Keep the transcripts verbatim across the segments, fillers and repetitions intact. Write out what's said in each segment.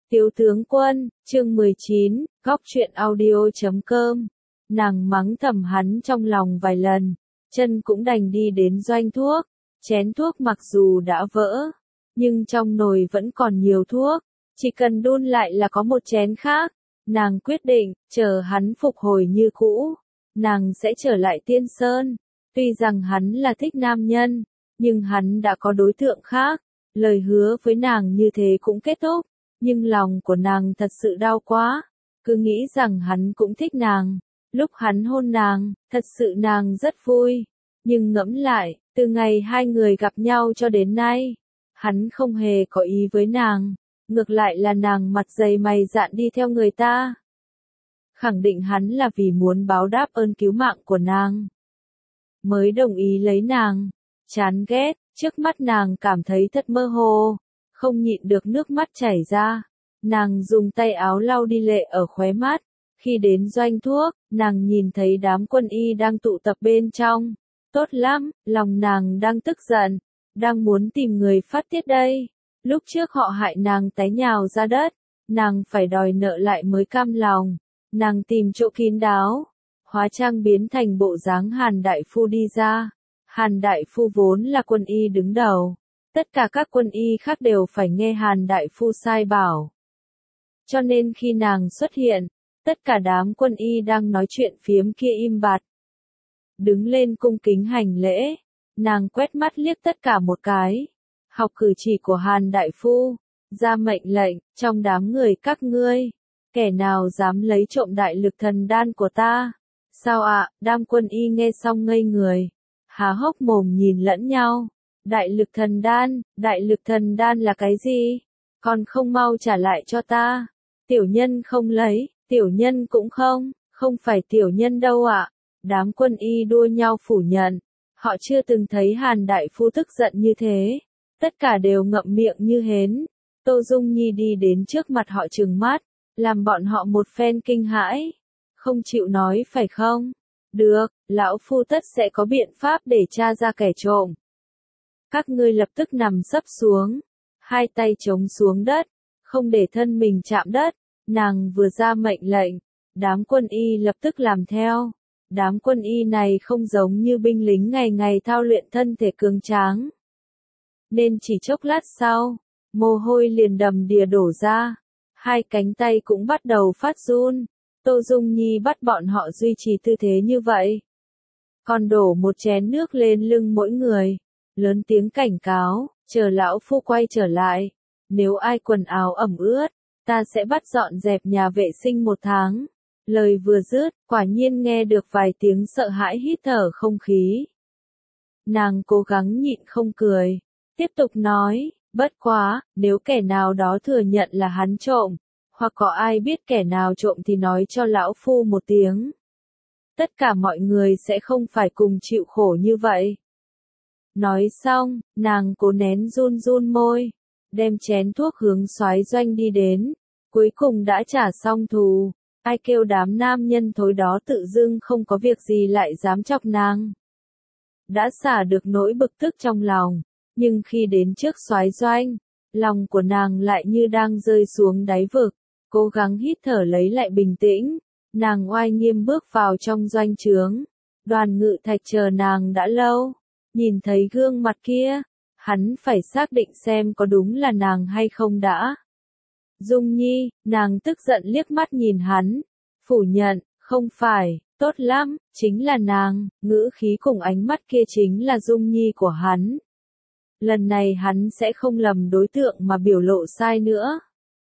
Tiếu tướng quân, chương mười chín, góc truyện audio chấm com. Nàng mắng thầm hắn trong lòng vài lần, chân cũng đành đi đến doanh thuốc. Chén thuốc mặc dù đã vỡ, nhưng trong nồi vẫn còn nhiều thuốc, chỉ cần đun lại là có một chén khác. Nàng quyết định, chờ hắn phục hồi như cũ, nàng sẽ trở lại Tiên Sơn. Tuy rằng hắn là thích nam nhân, nhưng hắn đã có đối tượng khác. Lời hứa với nàng như thế cũng kết thúc, nhưng lòng của nàng thật sự đau quá. Cứ nghĩ rằng hắn cũng thích nàng. Lúc hắn hôn nàng, thật sự nàng rất vui. Nhưng ngẫm lại, từ ngày hai người gặp nhau cho đến nay, hắn không hề có ý với nàng. Ngược lại là nàng mặt dày mày dạn đi theo người ta. Khẳng định hắn là vì muốn báo đáp ơn cứu mạng của nàng, mới đồng ý lấy nàng. Chán ghét, trước mắt nàng cảm thấy thật mơ hồ, không nhịn được nước mắt chảy ra. Nàng dùng tay áo lau đi lệ ở khóe mắt. Khi đến doanh thuốc, nàng nhìn thấy đám quân y đang tụ tập bên trong. Tốt lắm, lòng nàng đang tức giận, đang muốn tìm người phát tiết đây. Lúc trước họ hại nàng té nhào ra đất, nàng phải đòi nợ lại mới cam lòng. Nàng tìm chỗ kín đáo, hóa trang biến thành bộ dáng Hàn Đại Phu đi ra. Hàn Đại Phu vốn là quân y đứng đầu, tất cả các quân y khác đều phải nghe Hàn Đại Phu sai bảo. Cho nên khi nàng xuất hiện, tất cả đám quân y đang nói chuyện phiếm kia im bặt. Đứng lên cung kính hành lễ, nàng quét mắt liếc tất cả một cái. Học cử chỉ của Hàn Đại Phu, ra mệnh lệnh, trong đám người các ngươi, kẻ nào dám lấy trộm đại lực thần đan của ta? Sao ạ? À, đám quân y nghe xong ngây người, há hốc mồm nhìn lẫn nhau. Đại lực thần đan, đại lực thần đan là cái gì? Còn không mau trả lại cho ta. Tiểu nhân không lấy, tiểu nhân cũng không, không phải tiểu nhân đâu ạ. À. Đám quân y đua nhau phủ nhận, họ chưa từng thấy Hàn Đại Phu tức giận như thế. Tất cả đều ngậm miệng như hến. Tô Dung Nhi đi đến trước mặt họ trừng mắt, làm bọn họ một phen kinh hãi. Không chịu nói phải không? Được, lão phu tất sẽ có biện pháp để tra ra kẻ trộm. Các ngươi lập tức nằm sấp xuống, hai tay chống xuống đất, không để thân mình chạm đất. Nàng vừa ra mệnh lệnh, đám quân y lập tức làm theo. Đám quân y này không giống như binh lính ngày ngày thao luyện thân thể cường tráng. Nên chỉ chốc lát sau, mồ hôi liền đầm đìa đổ ra, hai cánh tay cũng bắt đầu phát run. Tô Dung Nhi bắt bọn họ duy trì tư thế như vậy, còn đổ một chén nước lên lưng mỗi người, lớn tiếng cảnh cáo, chờ lão phu quay trở lại, nếu ai quần áo ẩm ướt, ta sẽ bắt dọn dẹp nhà vệ sinh một tháng. Lời vừa dứt, quả nhiên nghe được vài tiếng sợ hãi hít thở không khí. Nàng cố gắng nhịn không cười, tiếp tục nói, bất quá, nếu kẻ nào đó thừa nhận là hắn trộm, hoặc có ai biết kẻ nào trộm thì nói cho lão phu một tiếng. Tất cả mọi người sẽ không phải cùng chịu khổ như vậy. Nói xong, nàng cố nén run run môi, đem chén thuốc hướng soái doanh đi đến, cuối cùng đã trả xong thù. Ai kêu đám nam nhân thối đó tự dưng không có việc gì lại dám chọc nàng. Đã xả được nỗi bực tức trong lòng, nhưng khi đến trước soái doanh, lòng của nàng lại như đang rơi xuống đáy vực, cố gắng hít thở lấy lại bình tĩnh. Nàng oai nghiêm bước vào trong doanh trướng, Đoàn Ngự Thạch chờ nàng đã lâu, nhìn thấy gương mặt kia, hắn phải xác định xem có đúng là nàng hay không đã. Dung Nhi, nàng tức giận liếc mắt nhìn hắn, phủ nhận, không phải, tốt lắm, chính là nàng. Ngữ khí cùng ánh mắt kia chính là Dung Nhi của hắn. Lần này hắn sẽ không lầm đối tượng mà biểu lộ sai nữa.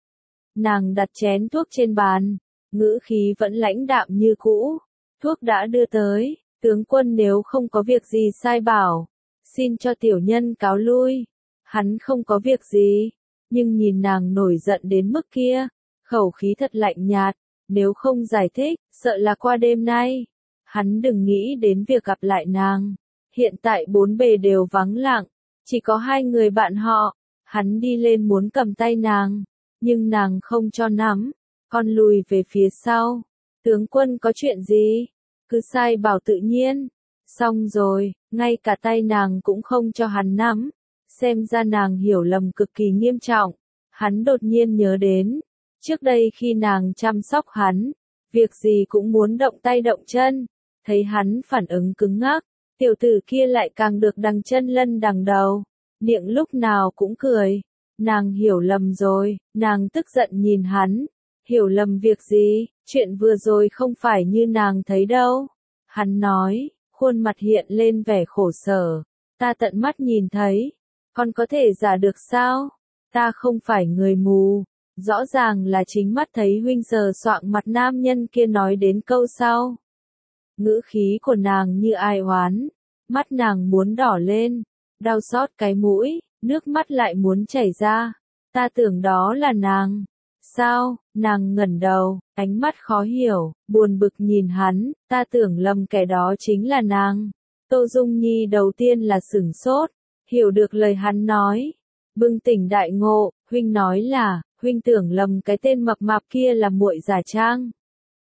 Nàng đặt chén thuốc trên bàn, ngữ khí vẫn lãnh đạm như cũ. Thuốc đã đưa tới, tướng quân nếu không có việc gì sai bảo, xin cho tiểu nhân cáo lui. Hắn không có việc gì. Nhưng nhìn nàng nổi giận đến mức kia, khẩu khí thật lạnh nhạt, nếu không giải thích, sợ là qua đêm nay, hắn đừng nghĩ đến việc gặp lại nàng. Hiện tại bốn bề đều vắng lặng, chỉ có hai người bạn họ, hắn đi lên muốn cầm tay nàng, nhưng nàng không cho nắm, còn lùi về phía sau. Tướng quân có chuyện gì? Cứ sai bảo tự nhiên. Xong rồi, ngay cả tay nàng cũng không cho hắn nắm. Xem ra nàng hiểu lầm cực kỳ nghiêm trọng. Hắn đột nhiên nhớ đến, Trước đây khi nàng chăm sóc hắn, việc gì cũng muốn động tay động chân, thấy hắn phản ứng cứng ngắc, tiểu tử kia lại càng được đằng chân lân đằng đầu, miệng lúc nào cũng cười. Nàng hiểu lầm rồi, nàng tức giận nhìn hắn, hiểu lầm việc gì, chuyện vừa rồi không phải như nàng thấy đâu. Hắn nói, khuôn mặt hiện lên vẻ khổ sở, ta tận mắt nhìn thấy, con có thể giả được sao? Ta không phải người mù, rõ ràng là chính mắt thấy huynh sờ soạng mặt nam nhân kia nói đến câu sau. Ngữ khí của nàng như ai oán, mắt nàng muốn đỏ lên, đau xót cái mũi, nước mắt lại muốn chảy ra. Ta tưởng đó là nàng. Sao? Nàng ngẩng đầu, ánh mắt khó hiểu, buồn bực nhìn hắn, ta tưởng lầm kẻ đó chính là nàng. Tô Dung Nhi đầu tiên là sửng sốt, hiểu được lời hắn nói. Bừng tỉnh đại ngộ, huynh nói là, huynh tưởng lầm cái tên mập mạp kia là muội giả trang.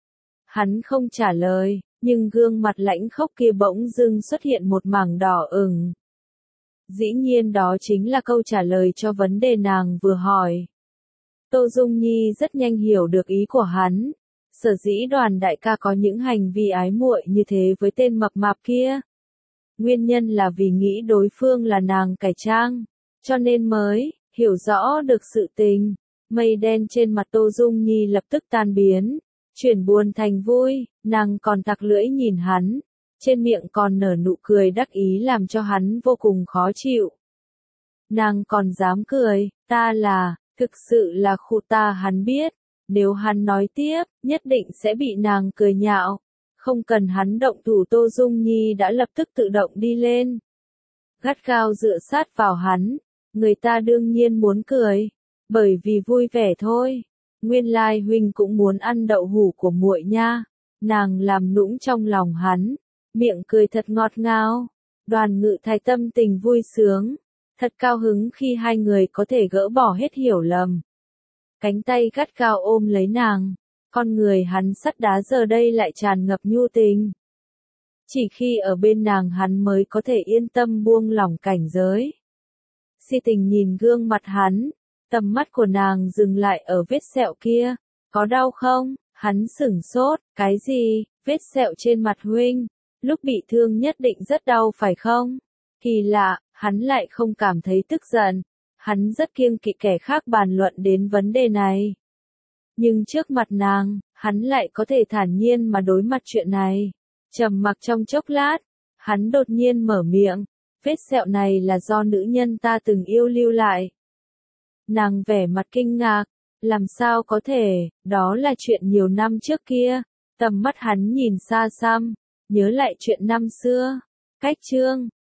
Hắn không trả lời, nhưng gương mặt lãnh khốc kia bỗng dưng xuất hiện một mảng đỏ ửng. Dĩ nhiên đó chính là câu trả lời cho vấn đề nàng vừa hỏi. Tô Dung Nhi rất nhanh hiểu được ý của hắn. Sở dĩ Đoàn đại ca có những hành vi ái muội như thế với tên mập mạp kia. Nguyên nhân là vì nghĩ đối phương là nàng cải trang, cho nên mới hiểu rõ được sự tình. Mây đen trên mặt Tô Dung Nhi lập tức tan biến, chuyển buồn thành vui, nàng còn tặc lưỡi nhìn hắn, trên miệng còn nở nụ cười đắc ý làm cho hắn vô cùng khó chịu. Nàng còn dám cười, ta là, thực sự là khu ta hắn biết, nếu hắn nói tiếp, nhất định sẽ bị nàng cười nhạo. Không cần hắn động thủ Tô Dung Nhi đã lập tức tự động đi lên. Gắt gao dựa sát vào hắn, người ta đương nhiên muốn cười, bởi vì vui vẻ thôi. Nguyên lai huynh cũng muốn ăn đậu hũ của muội nha. Nàng làm nũng trong lòng hắn, miệng cười thật ngọt ngào. Đoàn Ngự Thái tâm tình vui sướng, thật cao hứng khi hai người có thể gỡ bỏ hết hiểu lầm. Cánh tay gắt gao ôm lấy nàng, con người hắn sắt đá giờ đây lại tràn ngập nhu tình. Chỉ khi ở bên nàng hắn mới có thể yên tâm buông lỏng cảnh giới. Si Tình nhìn gương mặt hắn, tầm mắt của nàng dừng lại ở vết sẹo kia. Có đau không? Hắn sửng sốt, cái gì? Vết sẹo trên mặt huynh, lúc bị thương nhất định rất đau phải không? Kỳ lạ, hắn lại không cảm thấy tức giận. Hắn rất kiêng kỵ kẻ khác bàn luận đến vấn đề này. Nhưng trước mặt nàng, hắn lại có thể thản nhiên mà đối mặt chuyện này. Trầm mặc trong chốc lát, hắn đột nhiên mở miệng, vết sẹo này là do nữ nhân ta từng yêu lưu lại. Nàng vẻ mặt kinh ngạc, làm sao có thể, đó là chuyện nhiều năm trước kia. Tầm mắt hắn nhìn xa xăm, nhớ lại chuyện năm xưa. Cách chương